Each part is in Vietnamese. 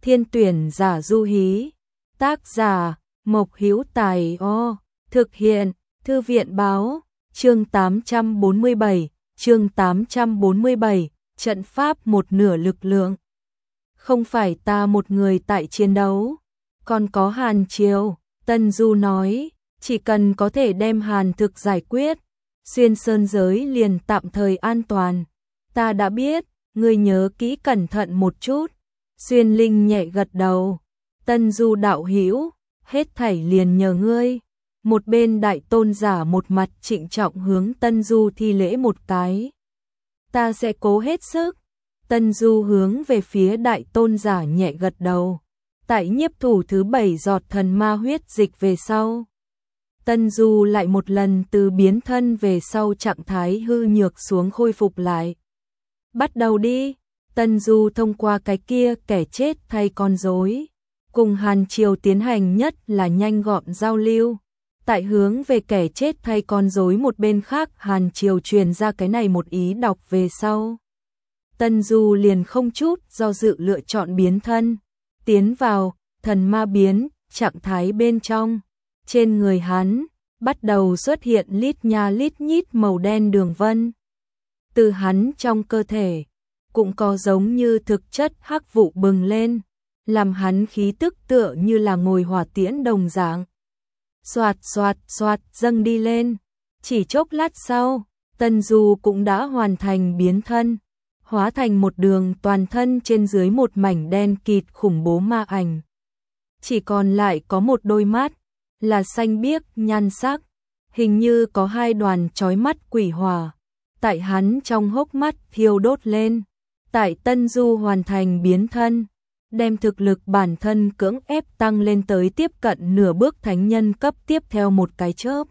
Thiên tuyển giả du hí. Tác giả Mộc Hữu Tài. Thực hiện Thư viện báo. Chương 847, chương 847, trận pháp một nửa lực lượng. Không phải ta một người tại chiến đấu, còn có Hàn Triều, Tân Du nói, chỉ cần có thể đem Hàn Thực giải quyết, xuyên sơn giới liền tạm thời an toàn. Ta đã biết, ngươi nhớ kỹ cẩn thận một chút. Xuyên Linh nhẹ gật đầu. Tân Du đạo hữu, hết thảy liền nhờ ngươi. Một bên đại tôn giả một mặt trịnh trọng hướng Tân Du thi lễ một cái. Ta sẽ cố hết sức. Tân Du hướng về phía đại tôn giả nhẹ gật đầu. Tại nhiếp thủ thứ 7 giọt thần ma huyết dịch về sau, Tân Du lại một lần từ biến thân về sau trạng thái hư nhược xuống khôi phục lại. Bắt đầu đi. Tân Du thông qua cái kia kẻ chết thay con rối, cùng Hàn Triều tiến hành nhất là nhanh gọn giao lưu. Tại hướng về kẻ chết thay con rối một bên khác Hàn Triều truyền ra cái này một ý đọc về sau. Tân Du liền không chút do dự lựa chọn biến thân, tiến vào thần ma biến trạng thái bên trong. Trên người hắn bắt đầu xuất hiện lít nha lít nhít màu đen đường vân. Từ hắn trong cơ thể cũng có giống như thực chất hắc vụ bừng lên, làm hắn khí tức tựa như là ngồi hỏa tiễn đồng dạng. Xoạt xoạt xoạt dâng đi lên. Chỉ chốc lát sau, Tân Du cũng đã hoàn thành biến thân, hóa thành một đường toàn thân trên dưới một mảnh đen kịt khủng bố ma ảnh. Chỉ còn lại có một đôi mắt, là xanh biếc nhan sắc, hình như có hai đoàn chói mắt quỷ hỏa, tại hắn trong hốc mắt thiêu đốt lên. Tại Tân Du hoàn thành biến thân, đem thực lực bản thân cưỡng ép tăng lên tới tiếp cận nửa bước thánh nhân cấp tiếp theo một cái chớp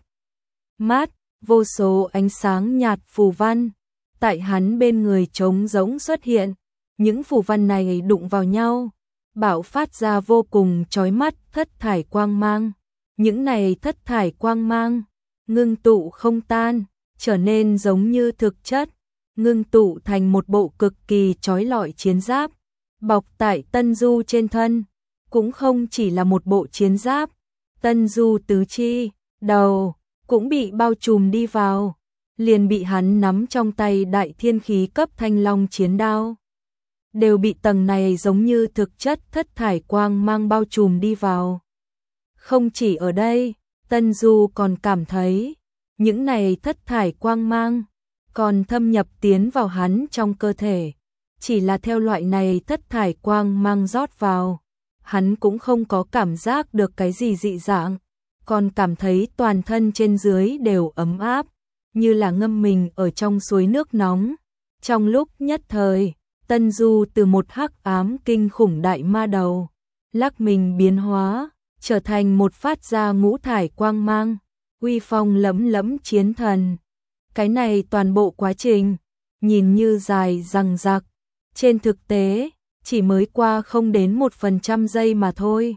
mắt, vô số ánh sáng nhạt phù văn tại hắn bên người trống rỗng xuất hiện. Những phù văn này đụng vào nhau, bạo phát ra vô cùng chói mắt thất thải quang mang. Những này thất thải quang mang ngưng tụ không tan, trở nên giống như thực chất, ngưng tụ thành một bộ cực kỳ chói lọi chiến giáp, bọc tại Tân Du trên thân. Cũng không chỉ là một bộ chiến giáp, Tân Du tứ chi, đầu cũng bị bao trùm đi vào, liền bị hắn nắm trong tay đại thiên khí cấp thanh long chiến đao, đều bị tầng này giống như thực chất thất thải quang mang bao trùm đi vào. Không chỉ ở đây, Tân Du còn cảm thấy những này thất thải quang mang còn thâm nhập tiến vào hắn trong cơ thể. Chỉ là theo loại này thất thải quang mang rót vào, hắn cũng không có cảm giác được cái gì dị dạng, còn cảm thấy toàn thân trên dưới đều ấm áp, như là ngâm mình ở trong suối nước nóng. Trong lúc nhất thời, Tân Du từ một hắc ám kinh khủng đại ma đầu, lắc mình biến hóa, trở thành một phát ra ngũ thải quang mang, uy phong lẫm lẫm chiến thần. Cái này toàn bộ quá trình, nhìn như dài dằng dặc, trên thực tế, chỉ mới qua không đến 1% giây mà thôi.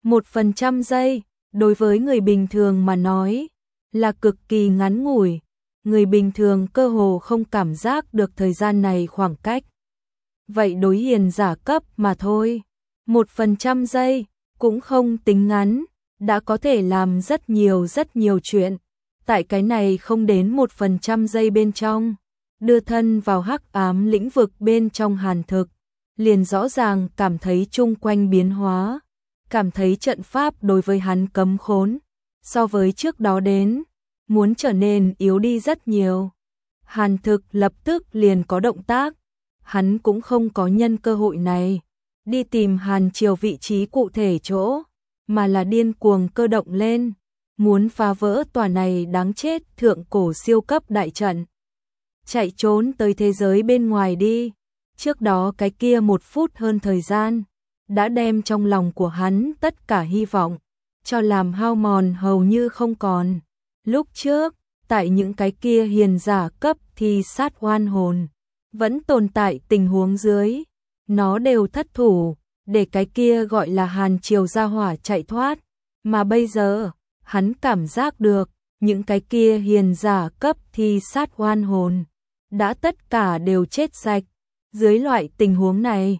1% giây, đối với người bình thường mà nói, là cực kỳ ngắn ngủi. Người bình thường cơ hồ không cảm giác được thời gian này khoảng cách. Vậy đối hiền giả cấp mà thôi, 1% giây, cũng không tính ngắn, đã có thể làm rất nhiều chuyện. Tại cái này không đến 1% giây bên trong, đưa thân vào hắc ám lĩnh vực bên trong Hàn Thực, liền rõ ràng cảm thấy chung quanh biến hóa, cảm thấy trận pháp đối với hắn cấm khốn, so với trước đó đến, muốn trở nên yếu đi rất nhiều. Hàn Thực lập tức liền có động tác, hắn cũng không có nhân cơ hội này đi tìm Hàn Triều vị trí cụ thể chỗ, mà là điên cuồng cơ động lên, muốn phá vỡ tòa này đáng chết thượng cổ siêu cấp đại trận. Chạy trốn tới thế giới bên ngoài đi. Trước đó cái kia 1 phút hơn thời gian, đã đem trong lòng của hắn tất cả hy vọng cho làm hao mòn hầu như không còn. Lúc trước, tại những cái kia hiền giả cấp thì sát oan hồn vẫn tồn tại tình huống dưới, nó đều thất thủ, để cái kia gọi là Hàn Triều gia hỏa chạy thoát. Mà bây giờ, hắn cảm giác được, những cái kia hiền giả cấp thì sát oan hồn đã tất cả đều chết sạch. Dưới loại tình huống này,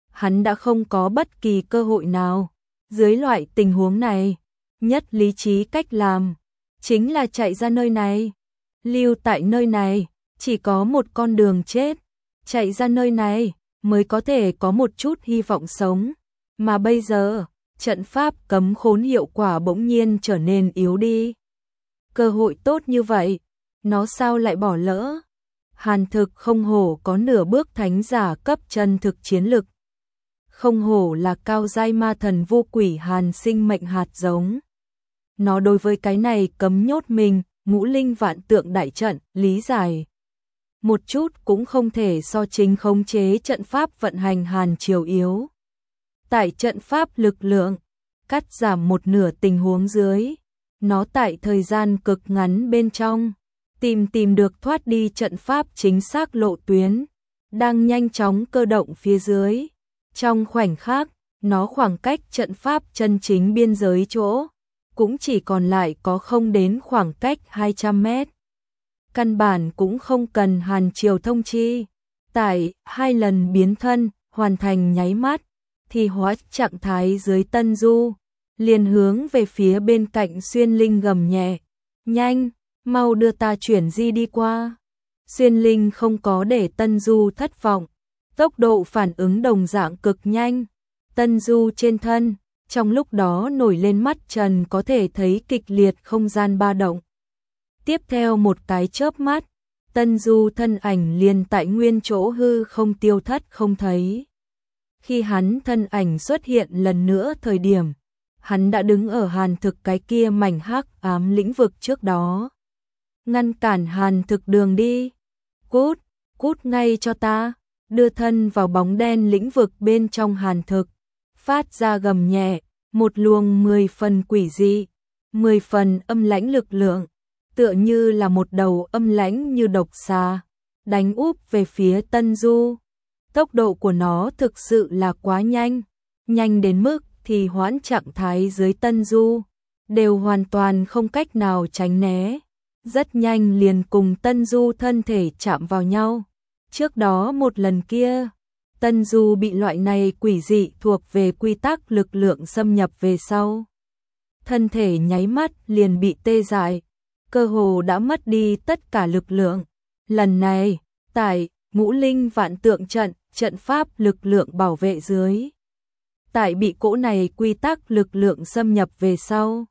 hắn đã không có bất kỳ cơ hội nào. Dưới loại tình huống này, nhất lý trí cách làm chính là chạy ra nơi này. Lưu tại nơi này, chỉ có một con đường chết. Chạy ra nơi này mới có thể có một chút hy vọng sống. Mà bây giờ, trận pháp cấm khốn hiệu quả bỗng nhiên trở nên yếu đi. Cơ hội tốt như vậy, nó sao lại bỏ lỡ? Hàn Thực không hổ có nửa bước thánh giả cấp chân thực chiến lực. Không hổ là cao giai ma thần vô quỷ hàn sinh mệnh hạt giống. Nó đối với cái này cấm nhốt mình, ngũ linh vạn tượng đại trận, lý giải. Một chút cũng không thể so chính khống chế trận pháp vận hành hàn triều yếu. Tại trận pháp lực lượng, cắt giảm một nửa tình huống dưới. Nó tại thời gian cực ngắn bên trong, tìm được thoát đi trận pháp chính xác lộ tuyến, đang nhanh chóng cơ động phía dưới. Trong khoảnh khắc, nó khoảng cách trận pháp chân chính biên giới chỗ, cũng chỉ còn lại có không đến khoảng cách 200 mét. Căn bản cũng không cần hàn triều thông chi. Tại 2 lần biến thân, hoàn thành nháy mắt, thì hóa trạng thái dưới Tân Du, liền hướng về phía bên cạnh Xuyên Linh gầm nhẹ. Nhanh, mau đưa ta chuyển di đi qua. Xuyên Linh không có để Tân Du thất vọng. Tốc độ phản ứng đồng dạng cực nhanh. Tân Du trên thân, trong lúc đó nổi lên mắt trần có thể thấy kịch liệt không gian ba động. Tiếp theo một cái chớp mắt, Tân Du thân ảnh liền tại nguyên chỗ hư không tiêu thất không thấy. Khi hắn thân ảnh xuất hiện lần nữa thời điểm, hắn đã đứng ở Hàn Thực cái kia mảnh hắc ám lĩnh vực trước đó. Ngăn cản Hàn Thực đường đi. Cút ngay cho ta. Đưa thân vào bóng đen lĩnh vực bên trong Hàn Thực. Phát ra gầm nhẹ, một luồng 10 phần quỷ dị, 10 phần âm lãnh lực lượng, tựa như là một đầu âm lãnh như độc xà, đánh úp về phía Tân Du. Tốc độ của nó thực sự là quá nhanh, nhanh đến mức thì hoãn trạng thái dưới Tân Du đều hoàn toàn không cách nào tránh né, rất nhanh liền cùng Tân Du thân thể chạm vào nhau. Trước đó một lần kia, Tân Du bị loại này quỷ dị thuộc về quy tắc lực lượng xâm nhập về sau. Thân thể nháy mắt liền bị tê dại, cơ hồ đã mất đi tất cả lực lượng. Lần này, tại ngũ linh vạn tượng trận pháp lực lượng bảo vệ dưới. Tại bị cỗ này quy tắc lực lượng xâm nhập về sau.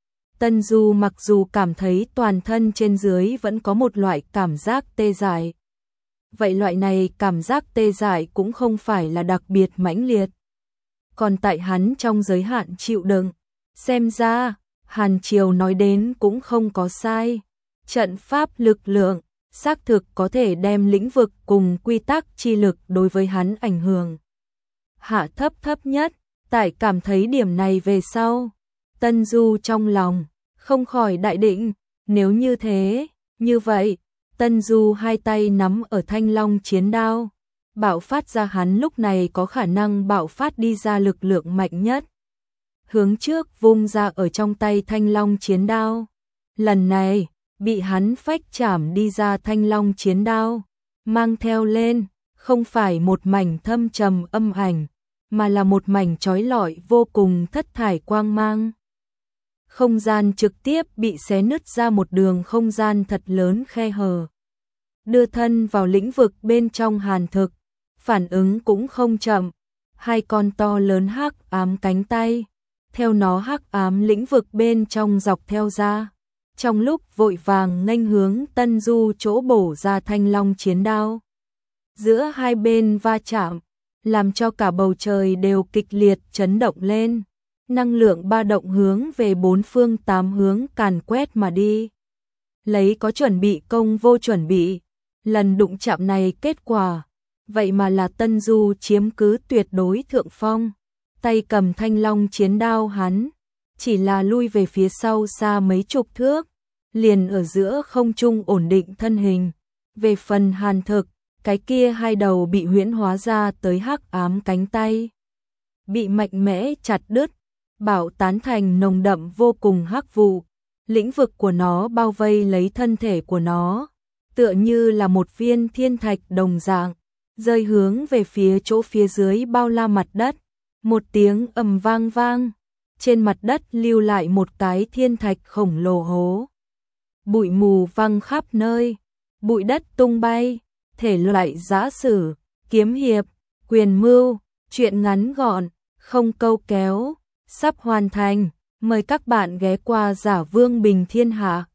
Tân Du mặc dù cảm thấy toàn thân trên dưới vẫn có một loại cảm giác tê dại. Vậy loại này cảm giác tê dại cũng không phải là đặc biệt mãnh liệt. Còn tại hắn trong giới hạn chịu đựng, xem ra, Hàn Triều nói đến cũng không có sai. Trận pháp lực lượng, xác thực có thể đem lĩnh vực cùng quy tắc chi lực đối với hắn ảnh hưởng. Hạ thấp nhất, tại cảm thấy điểm này về sau. Tân Du trong lòng, không khỏi đại định, nếu như thế, như vậy. Tân Du hai tay nắm ở thanh long chiến đao, bạo phát ra hắn lúc này có khả năng bạo phát đi ra lực lượng mạnh nhất. Hướng trước vung ra ở trong tay thanh long chiến đao. Lần này, bị hắn phách chảm đi ra thanh long chiến đao, mang theo lên, không phải một mảnh thâm trầm âm ảnh, mà là một mảnh chói lọi vô cùng thất thải quang mang. Không gian trực tiếp bị xé nứt ra một đường không gian thật lớn khe hở. Đưa thân vào lĩnh vực bên trong Hàn Thực, phản ứng cũng không chậm, hai con to lớn hắc ám cánh tay, theo nó hắc ám lĩnh vực bên trong dọc theo ra. Trong lúc vội vàng nghênh hướng Tân Du chỗ bổ ra thanh long chiến đao. Giữa hai bên va chạm, làm cho cả bầu trời đều kịch liệt chấn động lên. Năng lượng ba động hướng về bốn phương tám hướng càn quét mà đi. Lấy có chuẩn bị công vô chuẩn bị, lần đụng chạm này kết quả, vậy mà là Tân Du chiếm cứ tuyệt đối thượng phong. Tay cầm thanh long chiến đao hắn, chỉ là lui về phía sau xa mấy chục thước, liền ở giữa không trung ổn định thân hình. Về phần Hàn Thực, cái kia hai đầu bị huyễn hóa ra tới hắc ám cánh tay, bị mạnh mẽ chặt đứt, bảo tán thành nồng đậm vô cùng hắc vụ. Lĩnh vực của nó bao vây lấy thân thể của nó, tựa như là một viên thiên thạch đồng dạng, rơi hướng về phía chỗ phía dưới bao la mặt đất. Một tiếng ầm vang vang, trên mặt đất lưu lại một cái thiên thạch khổng lồ hố. Bụi mù văng khắp nơi, bụi đất tung bay, thể loại giã sử, kiếm hiệp, quyền mưu, truyện ngắn gọn, không câu kéo, sắp hoàn thành. Mời các bạn ghé qua Giả Vương Bình Thiên Hạ.